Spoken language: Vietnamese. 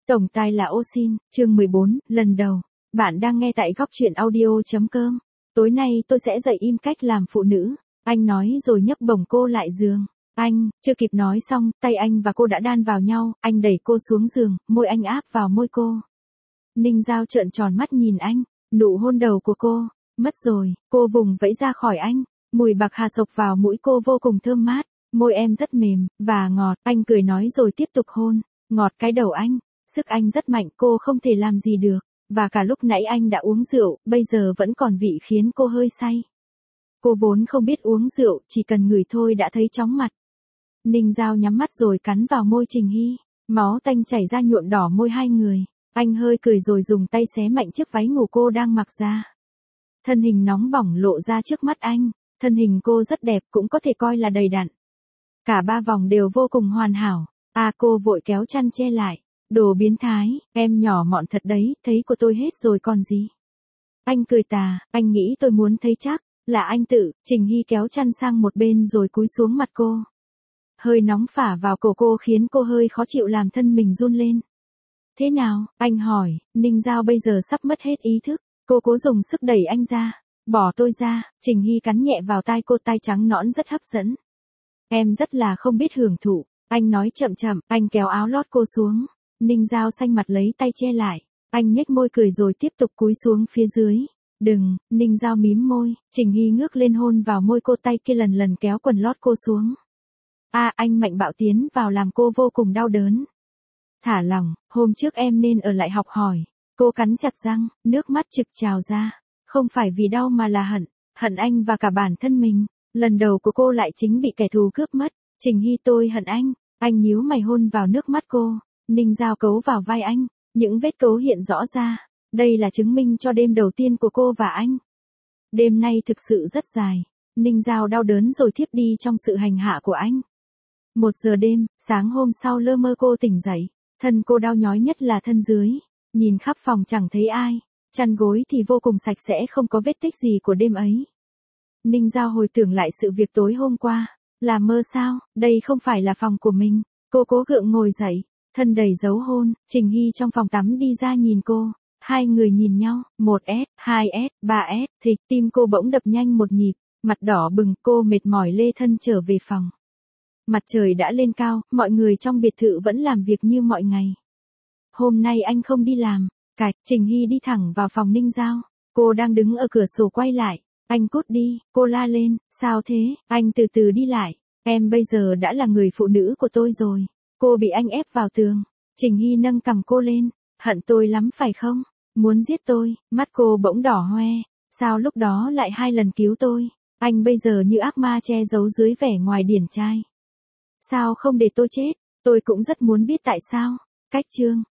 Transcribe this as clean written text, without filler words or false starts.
Tổng tài là ô xin, chương 14, lần đầu. Bạn đang nghe tại góc truyện audio.com. Tối nay tôi sẽ dạy im cách làm phụ nữ. Anh nói rồi nhấc bổng cô lại giường. Anh, chưa kịp nói xong, tay anh và cô đã đan vào nhau, anh đẩy cô xuống giường, môi anh áp vào môi cô. Ninh Giao trợn tròn mắt nhìn anh, nụ hôn đầu của cô, mất rồi, cô vùng vẫy ra khỏi anh, mùi bạc hà sộc vào mũi cô vô cùng thơm mát, môi em rất mềm, và ngọt, anh cười nói rồi tiếp tục hôn, ngọt cái đầu anh. Sức anh rất mạnh, cô không thể làm gì được, và cả lúc nãy anh đã uống rượu, bây giờ vẫn còn vị khiến cô hơi say. Cô vốn không biết uống rượu, chỉ cần ngửi thôi đã thấy chóng mặt. Ninh Giao nhắm mắt rồi cắn vào môi Trình Hy, máu tanh chảy ra nhuộm đỏ môi hai người, anh hơi cười rồi dùng tay xé mạnh chiếc váy ngủ cô đang mặc ra. Thân hình nóng bỏng lộ ra trước mắt anh, thân hình cô rất đẹp cũng có thể coi là đầy đặn. Cả ba vòng đều vô cùng hoàn hảo, cô vội kéo chăn che lại. Đồ biến thái, em nhỏ mọn thật đấy, thấy của tôi hết rồi còn gì. Anh cười tà, anh nghĩ tôi muốn thấy chắc, là anh tự, Trình Hy kéo chăn sang một bên rồi cúi xuống mặt cô. Hơi nóng phả vào cổ cô khiến cô hơi khó chịu làm thân mình run lên. Thế nào, anh hỏi, Ninh Giao bây giờ sắp mất hết ý thức, cô cố dùng sức đẩy anh ra, bỏ tôi ra, Trình Hy cắn nhẹ vào tai cô, tai trắng nõn rất hấp dẫn. Em rất là không biết hưởng thụ, anh nói chậm chậm, anh kéo áo lót cô xuống. Ninh Giao xanh mặt lấy tay che lại, anh nhếch môi cười rồi tiếp tục cúi xuống phía dưới. Đừng, Ninh Giao mím môi, Trình Hy ngước lên hôn vào môi cô, tay kia lần lần kéo quần lót cô xuống. Anh mạnh bạo tiến vào làm cô vô cùng đau đớn. Thả lỏng, hôm trước em nên ở lại học hỏi. Cô cắn chặt răng, nước mắt trực trào ra. Không phải vì đau mà là hận anh và cả bản thân mình. Lần đầu của cô lại chính bị kẻ thù cướp mất. Trình Hy, tôi hận anh nhíu mày hôn vào nước mắt cô. Ninh Giao cấu vào vai anh, những vết cấu hiện rõ ra, đây là chứng minh cho đêm đầu tiên của cô và anh. Đêm nay thực sự rất dài, Ninh Giao đau đớn rồi thiếp đi trong sự hành hạ của anh. 1 giờ đêm, sáng hôm sau lơ mơ cô tỉnh dậy, thân cô đau nhói nhất là thân dưới, nhìn khắp phòng chẳng thấy ai, chăn gối thì vô cùng sạch sẽ không có vết tích gì của đêm ấy. Ninh Giao hồi tưởng lại sự việc tối hôm qua, là mơ sao, đây không phải là phòng của mình, cô cố gượng ngồi dậy. Thân đầy dấu hôn, Trình Hy trong phòng tắm đi ra nhìn cô, hai người nhìn nhau, 1S, 2S, 3S, thì tim cô bỗng đập nhanh một nhịp, mặt đỏ bừng, cô mệt mỏi lê thân trở về phòng. Mặt trời đã lên cao, mọi người trong biệt thự vẫn làm việc như mọi ngày. Hôm nay anh không đi làm, Trình Hy đi thẳng vào phòng Ninh Giao, cô đang đứng ở cửa sổ quay lại, anh cút đi, cô la lên, sao thế, anh từ từ đi lại, em bây giờ đã là người phụ nữ của tôi rồi. Cô bị anh ép vào tường. Trình Hy nâng cằm cô lên. Hận tôi lắm phải không? Muốn giết tôi. Mắt cô bỗng đỏ hoe. Sao lúc đó lại 2 lần cứu tôi? Anh bây giờ như ác ma che giấu dưới vẻ ngoài điển trai. Sao không để tôi chết? Tôi cũng rất muốn biết tại sao. Cách chương.